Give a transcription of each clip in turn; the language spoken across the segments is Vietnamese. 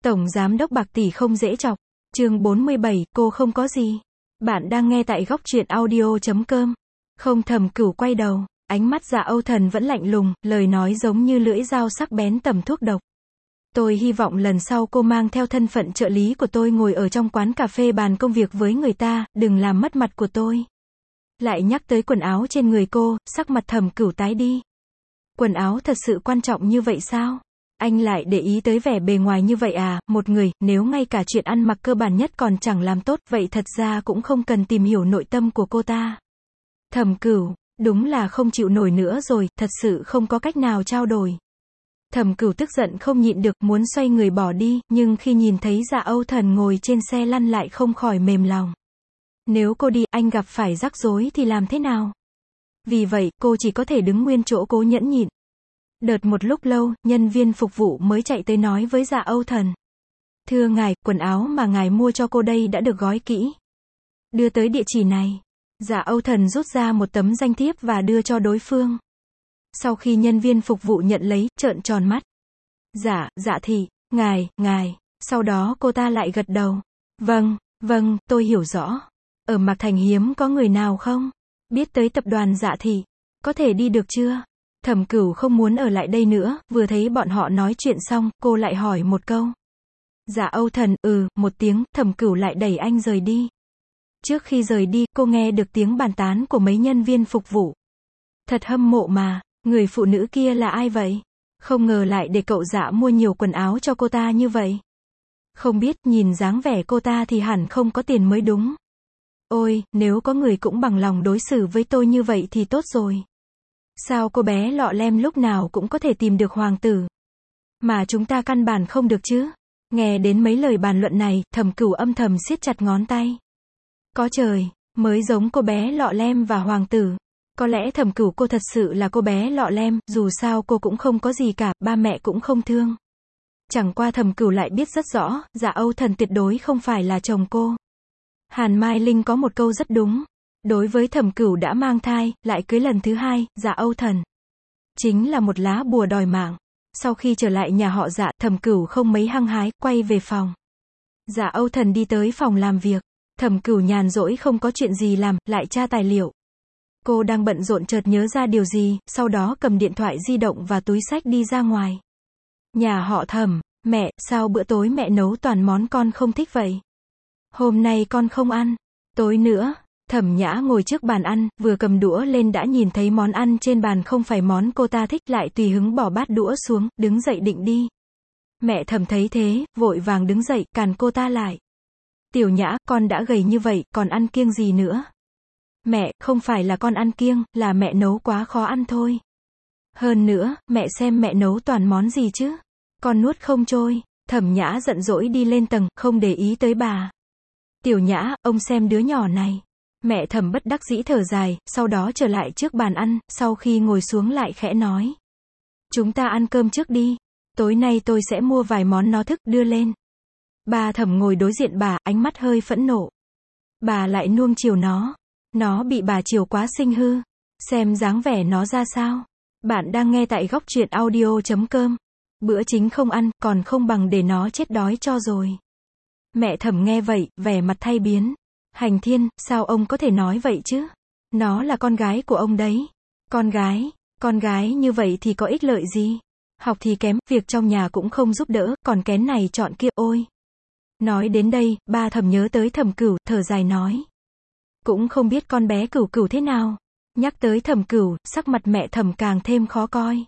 Tổng giám đốc Bạc Tỷ không dễ chọc. Chương 47, cô không có gì. Bạn đang nghe tại góc truyện audio.com. Không, Thẩm Cửu quay đầu, ánh mắt Dạ Âu Thần vẫn lạnh lùng, lời nói giống như lưỡi dao sắc bén tẩm thuốc độc. Tôi hy vọng lần sau cô mang theo thân phận trợ lý của tôi ngồi ở trong quán cà phê bàn công việc với người ta, đừng làm mất mặt của tôi. Lại nhắc tới quần áo trên người cô, sắc mặt Thẩm Cửu tái đi. Quần áo thật sự quan trọng như vậy sao? Anh lại để ý tới vẻ bề ngoài như vậy à? Một người, nếu ngay cả chuyện ăn mặc cơ bản nhất còn chẳng làm tốt, vậy thật ra cũng không cần tìm hiểu nội tâm của cô ta. Thẩm Cửu, đúng là không chịu nổi nữa rồi, thật sự không có cách nào trao đổi. Thẩm Cửu tức giận không nhịn được, muốn xoay người bỏ đi, nhưng khi nhìn thấy Dạ Âu Thần ngồi trên xe lăn lại không khỏi mềm lòng. Nếu cô đi, anh gặp phải rắc rối thì làm thế nào? Vì vậy, cô chỉ có thể đứng nguyên chỗ cố nhẫn nhịn. Đợt một lúc lâu, nhân viên phục vụ mới chạy tới nói với Dạ Âu Thần. Thưa ngài, quần áo mà ngài mua cho cô đây đã được gói kỹ. Đưa tới địa chỉ này. Dạ Âu Thần rút ra một tấm danh thiếp và đưa cho đối phương. Sau khi nhân viên phục vụ nhận lấy, trợn tròn mắt. Dạ thị, ngài. Sau đó cô ta lại gật đầu. Vâng, tôi hiểu rõ. Ở Mạc Thành hiếm có người nào không biết tới tập đoàn Dạ thị. Có thể đi được chưa? Thẩm Cửu không muốn ở lại đây nữa, vừa thấy bọn họ nói chuyện xong, cô lại hỏi một câu. Dạ Âu Thần, một tiếng, Thẩm Cửu lại đẩy anh rời đi. Trước khi rời đi, cô nghe được tiếng bàn tán của mấy nhân viên phục vụ. Thật hâm mộ mà, người phụ nữ kia là ai vậy? Không ngờ lại để cậu Dạ mua nhiều quần áo cho cô ta như vậy. Không biết, nhìn dáng vẻ cô ta thì hẳn không có tiền mới đúng. Ôi, nếu có người cũng bằng lòng đối xử với tôi như vậy thì tốt rồi. Sao cô bé lọ lem lúc nào cũng có thể tìm được hoàng tử? Mà chúng ta căn bản không được chứ? Nghe đến mấy lời bàn luận này, Thẩm Cửu âm thầm siết chặt ngón tay. Có trời, mới giống cô bé lọ lem và hoàng tử. Có lẽ Thẩm Cửu cô thật sự là cô bé lọ lem, dù sao cô cũng không có gì cả, ba mẹ cũng không thương. Chẳng qua Thẩm Cửu lại biết rất rõ, Dạ Âu Thần tuyệt đối không phải là chồng cô. Hàn Mai Linh có một câu rất đúng. Đối với Thẩm Cửu đã mang thai, lại cưới lần thứ hai, Dạ Âu Thần chính là một lá bùa đòi mạng. Sau khi trở lại nhà họ Dạ, Thẩm Cửu không mấy hăng hái, quay về phòng. Dạ Âu Thần đi tới phòng làm việc. Thẩm Cửu nhàn rỗi không có chuyện gì làm, lại tra tài liệu. Cô đang bận rộn chợt nhớ ra điều gì, sau đó cầm điện thoại di động và túi xách đi ra ngoài. Nhà họ Thẩm, mẹ, sao bữa tối mẹ nấu toàn món con không thích vậy? Hôm nay con không ăn. Tối nữa. Thẩm Nhã ngồi trước bàn ăn, vừa cầm đũa lên đã nhìn thấy món ăn trên bàn không phải món cô ta thích, lại tùy hứng bỏ bát đũa xuống, đứng dậy định đi. Mẹ Thẩm thấy thế, vội vàng đứng dậy, cản cô ta lại. Tiểu Nhã, con đã gầy như vậy, còn ăn kiêng gì nữa? Mẹ, không phải là con ăn kiêng, là mẹ nấu quá khó ăn thôi. Hơn nữa, mẹ xem mẹ nấu toàn món gì chứ? Con nuốt không trôi. Thẩm Nhã giận dỗi đi lên tầng, không để ý tới bà. Tiểu Nhã, ông xem đứa nhỏ này. Mẹ Thẩm bất đắc dĩ thở dài, sau đó trở lại trước bàn ăn, sau khi ngồi xuống lại khẽ nói. Chúng ta ăn cơm trước đi. Tối nay tôi sẽ mua vài món nó thích, đưa lên. Bà Thẩm ngồi đối diện bà, ánh mắt hơi phẫn nộ. Bà lại nuông chiều nó. Nó bị bà chiều quá sinh hư. Xem dáng vẻ nó ra sao. Bạn đang nghe tại góc truyện audio.com. Bữa chính không ăn, còn không bằng để nó chết đói cho rồi. Mẹ Thẩm nghe vậy, vẻ mặt thay biến. Hành Thiên, sao ông có thể nói vậy chứ? Nó là con gái của ông đấy. Con gái như vậy thì có ích lợi gì? Học thì kém, việc trong nhà cũng không giúp đỡ, còn kén này chọn kia, ôi. Nói đến đây, ba Thẩm nhớ tới Thẩm Cửu, thở dài nói. Cũng không biết con bé Cửu thế nào. Nhắc tới Thẩm Cửu, sắc mặt mẹ Thẩm càng thêm khó coi.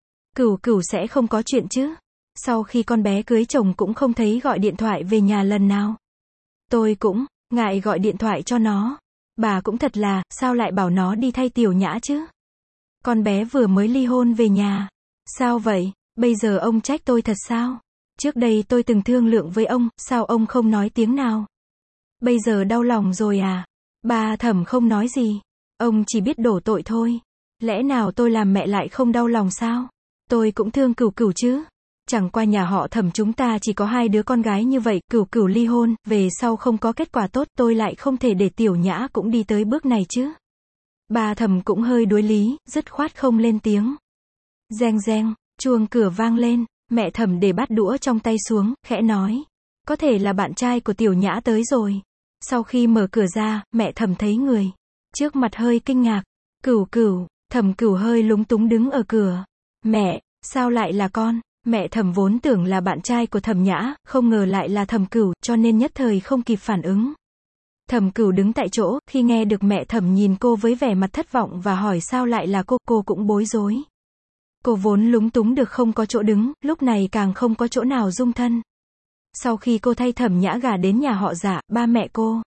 Cửu sẽ không có chuyện chứ? Sau khi con bé cưới chồng cũng không thấy gọi điện thoại về nhà lần nào. Tôi cũng ngại gọi điện thoại cho nó. Bà cũng thật là, sao lại bảo nó đi thay Tiểu Nhã chứ? Con bé vừa mới ly hôn về nhà. Sao vậy? Bây giờ ông trách tôi thật sao? Trước đây tôi từng thương lượng với ông, sao ông không nói tiếng nào? Bây giờ đau lòng rồi à? Bà Thẩm không nói gì. Ông chỉ biết đổ tội thôi. Lẽ nào tôi làm mẹ lại không đau lòng sao? Tôi cũng thương Cửu chứ. Chẳng qua nhà họ Thẩm chúng ta chỉ có 2 đứa con gái như vậy, Cửu ly hôn, về sau không có kết quả tốt, tôi lại không thể để Tiểu Nhã cũng đi tới bước này chứ. Bà Thẩm cũng hơi đối lý, dứt khoát không lên tiếng. Reng reng, chuông cửa vang lên. Mẹ Thẩm để bát đũa trong tay xuống, khẽ nói. Có thể là bạn trai của Tiểu Nhã tới rồi. Sau khi mở cửa ra, mẹ Thẩm thấy người trước mặt hơi kinh ngạc. Cửu Cửu, Thẩm Cửu hơi lúng túng đứng ở cửa. Mẹ, sao lại là con? Mẹ Thẩm vốn tưởng là bạn trai của Thẩm Nhã, không ngờ lại là Thẩm Cửu, cho nên nhất thời không kịp phản ứng. Thẩm Cửu đứng tại chỗ, khi nghe được mẹ Thẩm nhìn cô với vẻ mặt thất vọng và hỏi sao lại là cô cũng bối rối. Cô vốn lúng túng được không có chỗ đứng, lúc này càng không có chỗ nào dung thân. Sau khi cô thay Thẩm Nhã gả đến nhà họ Dạ, ba mẹ cô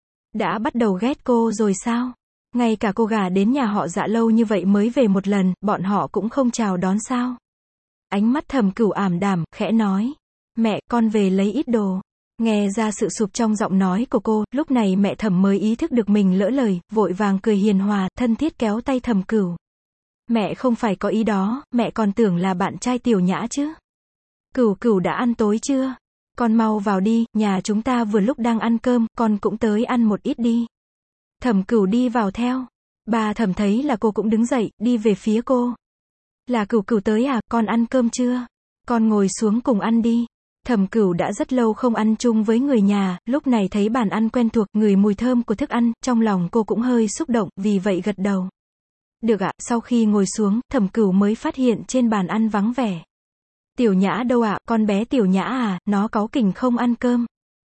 đã bắt đầu ghét cô rồi sao? Ngay cả cô gả đến nhà họ Dạ lâu như vậy mới về một lần, bọn họ cũng không chào đón sao? Ánh mắt Thẩm Cửu ảm đạm, khẽ nói. Mẹ, con về lấy ít đồ. Nghe ra sự sụp trong giọng nói của cô, lúc này mẹ Thẩm mới ý thức được mình lỡ lời, vội vàng cười hiền hòa, thân thiết kéo tay Thẩm Cửu. Mẹ không phải có ý đó, mẹ còn tưởng là bạn trai Tiểu Nhã chứ. Cửu Cửu đã ăn tối chưa? Con mau vào đi, nhà chúng ta vừa lúc đang ăn cơm, con cũng tới ăn một ít đi. Thẩm Cửu đi vào theo. Bà Thẩm thấy là cô cũng đứng dậy, đi về phía cô. Là Cửu Cửu tới à, con ăn cơm chưa? Con ngồi xuống cùng ăn đi. Thẩm Cửu đã rất lâu không ăn chung với người nhà, lúc này thấy bàn ăn quen thuộc, ngửi mùi thơm của thức ăn, trong lòng cô cũng hơi xúc động, vì vậy gật đầu. Được ạ, sau khi ngồi xuống, Thẩm Cửu mới phát hiện trên bàn ăn vắng vẻ. Tiểu Nhã đâu ạ, con bé Tiểu Nhã à, nó cáu kỉnh không ăn cơm.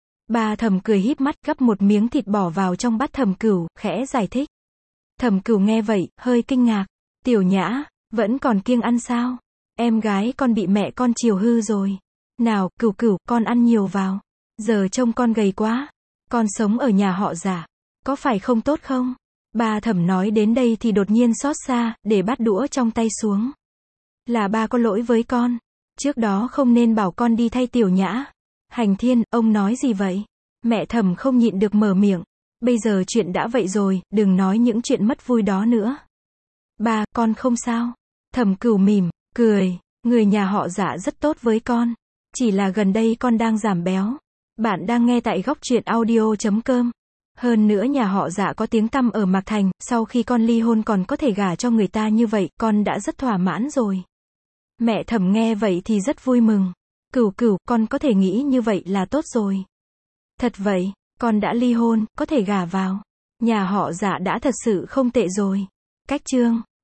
Bà Thẩm cười híp mắt, gắp một miếng thịt bỏ vào trong bát Thẩm Cửu, khẽ giải thích. Thẩm Cửu nghe vậy, hơi kinh ngạc. Tiểu Nhã, vẫn còn kiêng ăn sao? Em gái con bị mẹ con chiều hư rồi. Nào, Cửu Cửu, con ăn nhiều vào. Giờ trông con gầy quá. Con sống ở nhà họ Dạ, có phải không tốt không? Bà Thẩm nói đến đây thì đột nhiên xót xa, để bát đũa trong tay xuống. Là ba có lỗi với con. Trước đó không nên bảo con đi thay Tiểu Nhã. Hành Thiên, ông nói gì vậy? Mẹ Thẩm không nhịn được mở miệng. Bây giờ chuyện đã vậy rồi, đừng nói những chuyện mất vui đó nữa. Ba, con không sao. Thẩm Cửu mỉm, cười. Người nhà họ Dạ rất tốt với con. Chỉ là gần đây con đang giảm béo. Bạn đang nghe tại góc truyện audio.com. Hơn nữa nhà họ Dạ có tiếng tăm ở Mạc Thành, sau khi con ly hôn còn có thể gả cho người ta như vậy, con đã rất thỏa mãn rồi. Mẹ Thẩm nghe vậy thì rất vui mừng. Cửu Cửu, con có thể nghĩ như vậy là tốt rồi. Thật vậy, con đã ly hôn, có thể gả vào nhà họ Dạ đã thật sự không tệ rồi. Cách chương